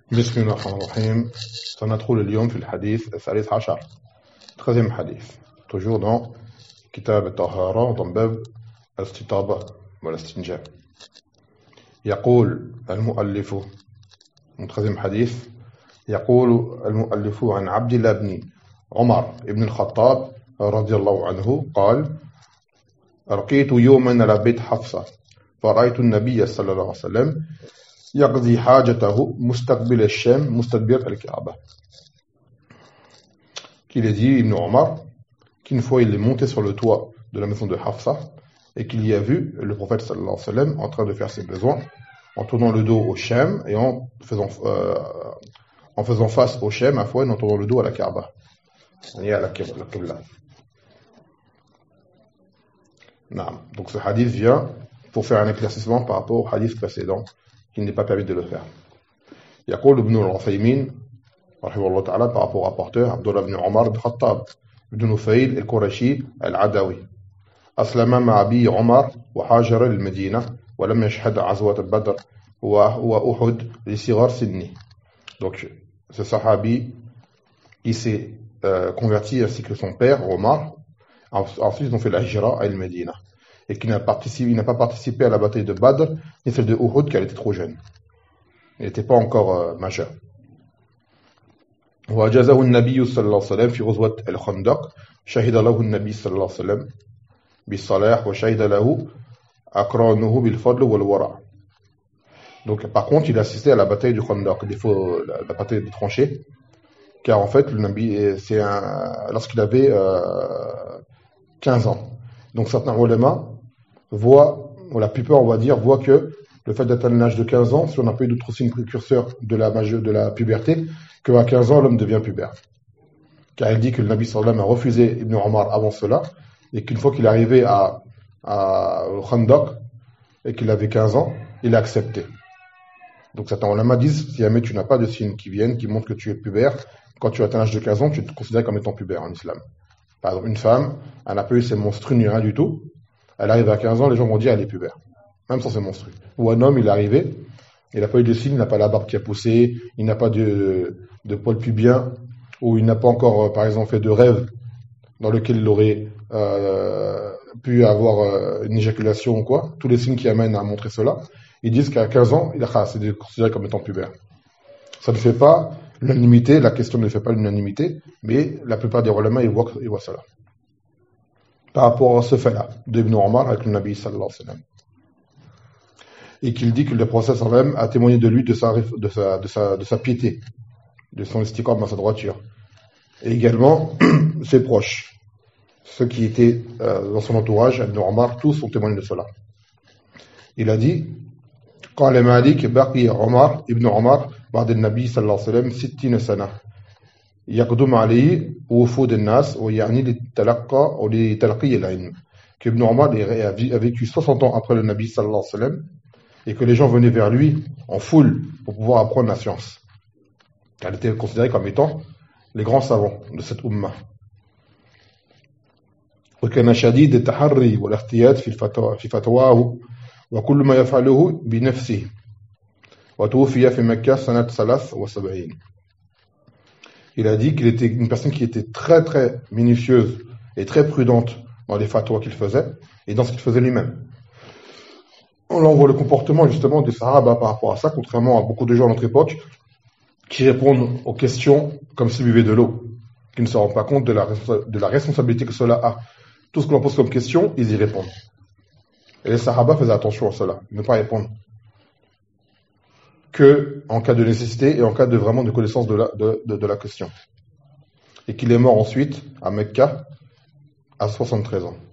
بسم الله الرحمن الرحيم. سندخل اليوم في الحديث الثالث عشر 13e حديث toujours dans كتاب الطهارة dans باب الاستطابة والاستنجاء. يقول المؤلف من 13e حديث يقول المؤلف عن عبد الله بن عمر بن الخطاب رضي الله عنه قال رقيت يوما على بيت حفصة فرأيت النبي صلى الله عليه وسلم يقضي حاجته مستقبل الشام مستدبر الكعبة. Qu'il est dit Ibn Omar qu'une fois il est monté sur le toit de la maison de Hafsa et qu'il y a vu le prophète sallallahu alayhi wa sallam en train de faire ses besoins en tournant le dos au Sham et en faisant face au Sham à fois et en tournant le dos à la Kaaba. Et à la Qibla. Donc ce hadith vient pour faire un éclaircissement par rapport au hadith précédent qu'il n'est pas permis de le faire. يقول ابن العثيمين رحمه الله تعالى par rapport au rapporteur Abdullah ibn Omar ibn Khattab ibn Nufayl al-Qurashi al-Adawi أسلم مع أبي عمر وهاجر للمدينة ولم يشهد عزوة بدر وأحد لصغار سنه. Donc ce sahabi il s'est converti ainsi que son père Omar. Ensuite ils ont fait la hijra à al-Medina et qu'il n'a pas participé à la bataille de Badr ni celle de Uhud car il était trop jeune. Il n'était pas encore majeur. وأجازه النبي صلى الله عليه وسلم في غزوة الخندق شهد له النبي صلى الله عليه وسلم بالصلاح وشهد له أقرانه بالفضل والورع. Donc par contre il assistait à la bataille du Khandaq, la bataille des tranchées, car en fait le Nabi lorsqu'il avait 15 ans. Donc certains ulama voient, ou la plupart on va dire, voient que le fait d'atteindre l'âge de 15 ans, si on n'a pas eu d'autres signes précurseurs de la puberté, qu'à 15 ans l'homme devient pubère. Car il dit que le Nabi sallallahu alayhi wa sallam a refusé Ibn Omar avant cela, et qu'une fois qu'il est arrivé au Khandaq, et qu'il avait 15 ans, il a accepté. Donc certains ulama disent, si jamais tu n'as pas de signes qui viennent, qui montrent que tu es pubère, quand tu atteins l'âge de 15 ans, tu te considères comme étant pubère en islam. Par exemple, une femme, elle n'a pas eu ses menstrues ni rien du tout, elle arrive à 15 ans, les gens vont dire elle est pubère, même sans ses menstrues. Ou un homme, il est arrivé, il n'a pas eu de signes, il n'a pas la barbe qui a poussé, il n'a pas de poils pubiens, ou il n'a pas encore, par exemple, fait de rêve dans lequel il aurait pu avoir une éjaculation ou quoi. Tous les signes qui amènent à montrer cela, ils disent qu'à 15 ans, c'est considéré comme étant pubère. Ça ne fait pas l'unanimité, la question ne fait pas l'unanimité, mais la plupart des ulama, ils voient cela. Par rapport à ce fait-là, d'Ibn Omar avec le Nabi sallallahu alayhi wa sallam. Et qu'il dit que le prophète sallallahu alayhi wa sallam a témoigné de lui de sa piété, de son istiqam dans sa droiture. Et également, ses proches, ceux qui étaient dans son entourage, Ibn Omar, tous ont témoigné de cela. Il a dit, قال مالك بقي عمر ابن عمر بعد النبي صلى الله عليه وسلم 60 سنة يقدم عليه وفود الناس ويعني لتلقي العلم. Que Ibn Omar a vécu 60 ans après le Nabi sallallahu alayhi wa sallam et que les gens venaient vers lui en foule pour pouvoir apprendre la science. Elle était considérée comme étant les grands savants de cette ummah. وكان شديد التحري والاحتياط في فتواه وكل ما يفعله بنفسه وتوفي في مكة سنة 73. Il a dit qu'il était une personne qui était très très minutieuse et très prudente dans les fatwas qu'il faisait et dans ce qu'il faisait lui-même. On voit le comportement justement des Sahaba par rapport à ça, contrairement à beaucoup de gens à notre époque qui répondent aux questions comme s'ils buvaient de l'eau, qui ne se rendent pas compte de la responsabilité que cela a. Tout ce que l'on pose comme question, ils y répondent. Et les Sahaba faisaient attention à cela, ne pas répondre que en cas de nécessité et en cas de vraiment de connaissance de la question. Et qu'il est mort ensuite à Mecca à 73 ans.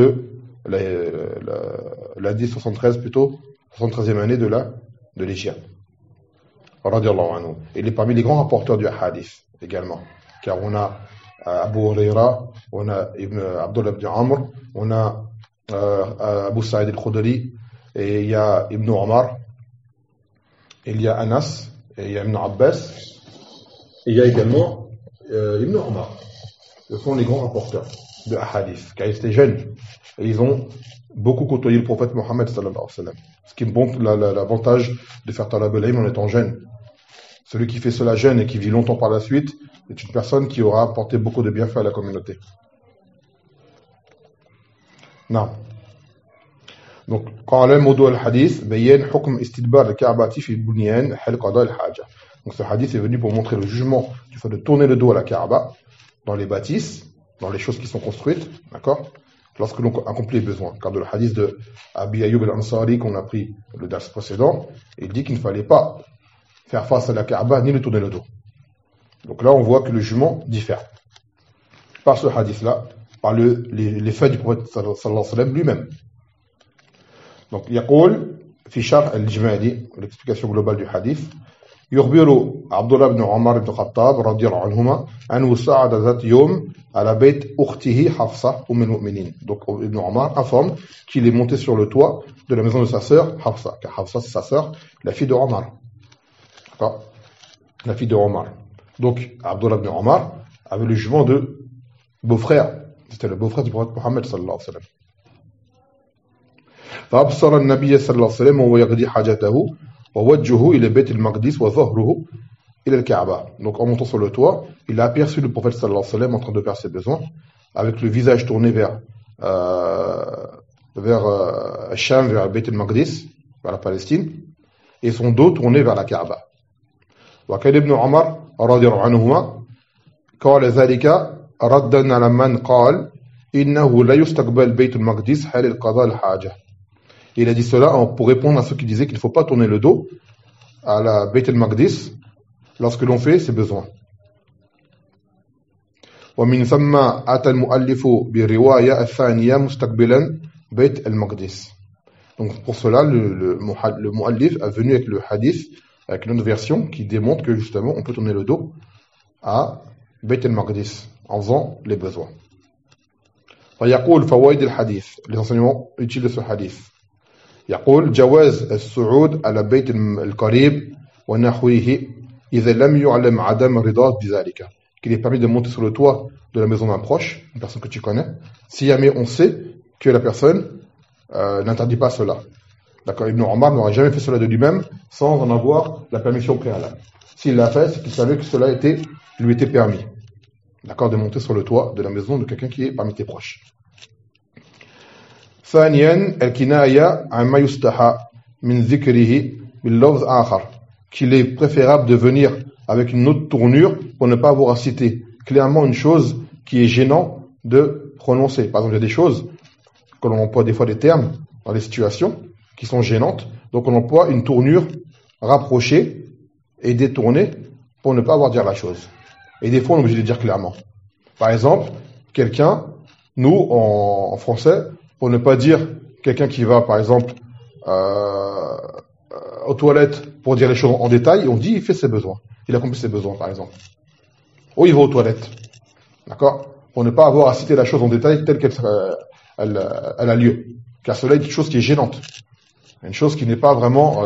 L'année 73 plutôt, 73e année de l'Hijra. Radiallahu anhu. Il est parmi les grands rapporteurs du hadith également. Car on a Abu Huraira, on a Abdullah ibn Amr, on a Abu Sa'id al-Khudri, et il y a Ibn Omar, il y a Anas, et il y a Ibn Abbas, et il y a également Ibn Omar. Ce sont les grands rapporteurs de hadith, car ils étaient jeunes, et ils ont beaucoup côtoyé le prophète Mohammed sallallahu alayhi wa sallam. Ce qui montre l'avantage de faire talab al-ilm en étant jeune. Celui qui fait cela jeune et qui vit longtemps par la suite est une personne qui aura apporté beaucoup de bienfaits à la communauté. Non. Donc, قال موضوع الحديث بيان حكم استدبار الكعبة في البنيان حال قضاء الحاجة. Donc ce hadith est venu pour montrer le jugement du fait de tourner le dos à la Kaaba dans les bâtisses, dans les choses qui sont construites, d'accord, lorsque l'on accomplit les besoins. Car dans le hadith de Abi Ayyub al-Ansari qu'on a pris le dars précédent, il dit qu'il ne fallait pas faire face à la Kaaba ni lui tourner le dos. Donc là on voit que le jugement diffère. Par ce hadith-là, par les faits du prophète sallallahu alayhi wa sallam lui-même. Donc, يقول في شرح الإجمالي l'explication globale du hadith يخبر عبد الله بن عمر بن الخطاب رضي الله عنهما أنه صعد ذات يوم على بيت أخته حفصة أم المؤمنين. Donc Ibn Omar informe qu'il est monté sur le toit de la maison de sa sœur Hafsa, car Hafsa c'est sa sœur, la fille de Omar. D'accord, la fille de Omar. Donc Abdullah ibn Omar avait le jugement de beau-frère. C'était le beau-frère du prophète Mohammed sallallahu alayhi wa sallam. فأبصر النبي صلى الله عليه وسلم وهو يقضي حاجته ووجهه إلى بيت المقدس وظهره إلى الكعبة. Donc en montant sur le toit, il a aperçu le prophète sallallahu alayhi wa sallam en train de faire ses besoins, avec le visage tourné vers Sham, vers Beit al-Maqdis, vers la Palestine, et son dos tourné vers la Kaaba. وكان ابن عمر رضي الله عنهما قال ذلك ردا على من قال إنه لا يستقبل بيت المقدس حال القضاء الحاجة. Il a dit cela pour répondre à ceux qui disaient qu'il ne faut pas tourner le dos à la Beit al-Maqdis lorsque l'on fait ses besoins. ومن ثم أتى المؤلف بالرواية الثانية مستقبلا بيت المقدس. Donc pour cela, le muallif est venu avec le hadith, avec une autre version qui démontre que justement on peut tourner le dos à Beit al-Maqdis en faisant les besoins. فيقول فوائد الحديث, les enseignements utiles de ce hadith. يقول جواز الصعود على بيت القريب ونحوه إذا لم يعلم عدم الرضا بذلك. Qu'il est permis de monter sur le toit de la maison d'un proche, une personne que tu connais, si jamais on sait que la personne n'interdit pas cela. D'accord, Ibn Omar n'aurait jamais fait cela de lui-même sans en avoir la permission préalable. S'il l'a fait, c'est qu'il savait que cela lui était permis. D'accord, de monter sur le toit de la maison de quelqu'un qui est parmi tes proches. ثانيا الكناية عما يستحى من ذكره باللفظ آخر, qu'il est préférable de venir avec une autre tournure pour ne pas avoir à citer clairement une chose qui est gênant de prononcer. Par exemple, il y a des choses que l'on emploie des fois des termes dans des situations qui sont gênantes, donc on emploie une tournure rapprochée et détournée pour ne pas avoir à dire la chose. Et des fois, on est obligé de le dire clairement. Par exemple, quelqu'un, nous, en français, pour ne pas dire quelqu'un qui va, par exemple, aux toilettes pour dire les choses en détail, on dit il fait ses besoins. Il accomplit ses besoins, par exemple. Ou il va aux toilettes. D'accord? Pour ne pas avoir à citer la chose en détail telle qu'elle a lieu. Car cela est une chose qui est gênante. Une chose qui n'est pas vraiment,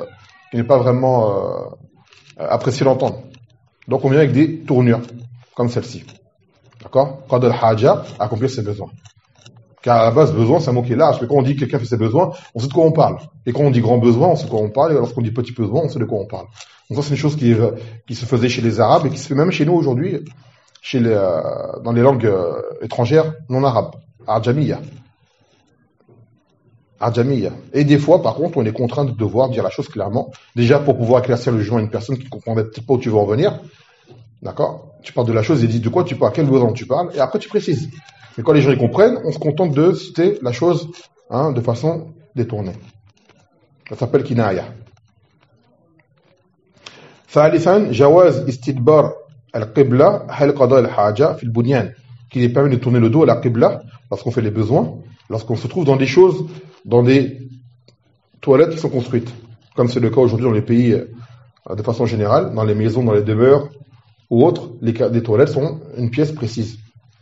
appréciée d'entendre. Donc on vient avec des tournures, comme celle-ci. D'accord? Qad al-haja, accomplir ses besoins. Car à la base, besoin, c'est un mot qui est large. Mais quand on dit que quelqu'un fait ses besoins, on sait de quoi on parle. Et quand on dit grand besoin, on sait de quoi on parle. Et lorsqu'on dit petit besoin, on sait de quoi on parle. Donc ça, c'est une chose qui se faisait chez les Arabes et qui se fait même chez nous aujourd'hui, dans les langues étrangères non arabes. Arjamiyya. Et des fois, par contre, on est contraint de devoir dire la chose clairement. Déjà, pour pouvoir éclaircir le jugement à une personne qui ne comprendrait peut-être pas où tu veux en venir. D'accord? Tu parles de la chose et dis de quoi tu parles, quel besoin tu parles, et après tu précises. Mais quand les gens y comprennent, on se contente de citer la chose de façon détournée. Ça s'appelle kinaya. ثالثا جواز استدبار القبلة حال قضاء الحاجة في البنيان, qu'il est permis de tourner le dos à la qibla lorsqu'on fait les besoins, lorsqu'on se trouve dans des choses, dans des toilettes qui sont construites, comme c'est le cas aujourd'hui dans les pays de façon générale, dans les maisons, dans les demeures ou autres, les toilettes sont une pièce précise.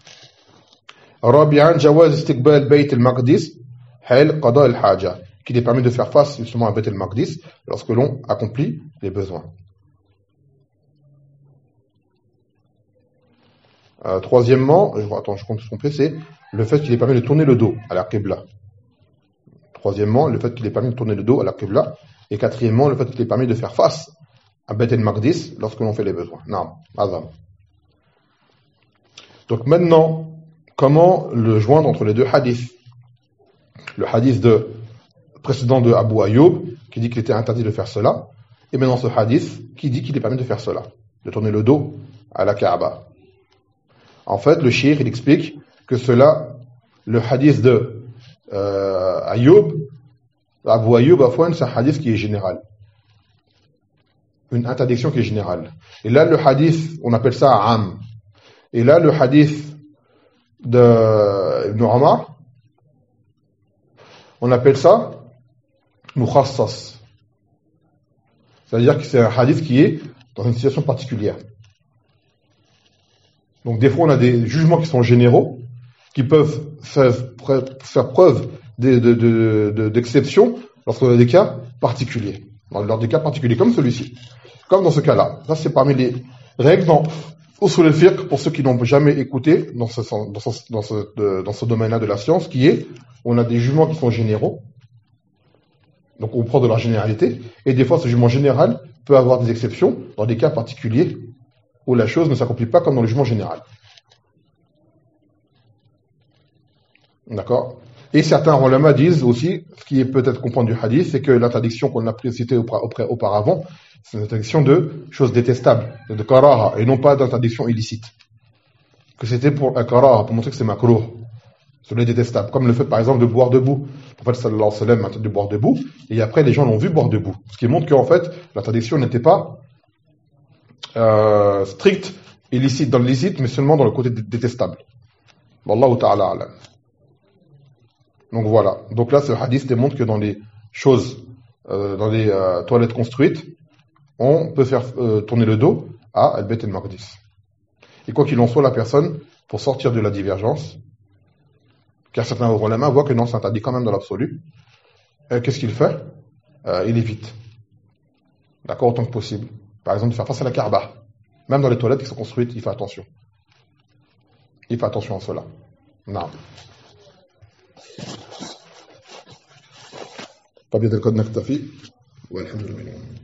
رابعا جواز استقبال بيت المقدس حال قضاء الحاجة, qu'il est permis de faire face justement à Beit al-Maqdis lorsque l'on accomplit les besoins. Troisièmement, je compte me tromper, c'est le fait qu'il est permis de tourner le dos à la Qibla. Troisièmement, le fait qu'il est permis de tourner le dos à la Qibla. Et quatrièmement, le fait qu'il est permis de faire face à Beth el-Maqdis lorsque l'on fait les besoins. Naam, Azam. Donc maintenant, comment le joindre entre les deux hadiths? Le hadith précédent de Abu Ayyub, qui dit qu'il était interdit de faire cela, et maintenant ce hadith qui dit qu'il est permis de faire cela, de tourner le dos à la Kaaba. En fait, le shir, il explique que cela, le hadith de Ayyub, Abu Ayyub, c'est un hadith qui est général. Une interdiction qui est générale. Et là, le hadith, on appelle ça Am. Et là, le hadith de Ibn Umar, on appelle ça Mukhassas. C'est-à-dire que c'est un hadith qui est dans une situation particulière. Donc des fois, on a des jugements qui sont généraux, qui peuvent faire preuve d'exception lorsqu'on a des cas particuliers. Dans des cas particuliers, comme celui-ci. Comme dans ce cas-là. Ça, c'est parmi les règles dans Usul al-Fiqh, pour ceux qui n'ont jamais écouté dans ce domaine-là de la science, qui est, on a des jugements qui sont généraux. Donc on prend de la généralité. Et des fois, ce jugement général peut avoir des exceptions dans des cas particuliers où la chose ne s'accomplit pas comme dans le jugement général. D'accord? Et certains ulama disent aussi, ce qui est peut-être comprendre du hadith, c'est que l'interdiction qu'on a citée auparavant, c'est une interdiction de choses détestables, de karaha, et non pas d'interdiction illicite. Que c'était pour un karaha, pour montrer que c'est makruh, cela détestable. Comme le fait par exemple de boire debout. Le prophète sallallahu alayhi wa sallam a interdit de boire debout, et après les gens l'ont vu boire debout. Ce qui montre qu'en fait, l'interdiction n'était pas stricte, illicite dans l'illicite, mais seulement dans le côté détestable. Wallahu ta'ala alam. Donc voilà. Donc là, ce hadith démontre que dans les choses, dans les toilettes construites, on peut faire tourner le dos à Al-Bayt al-Maqdis. Et quoi qu'il en soit, la personne, pour sortir de la divergence, car certains ulama voient que non, c'est interdit quand même dans l'absolu, qu'est-ce qu'il fait? Il évite. D'accord, autant que possible. Par exemple, de faire face à la Kaaba. Même dans les toilettes qui sont construites, il fait attention. Il fait attention à cela. Non. طب يتكون نكتفي والحمد لله.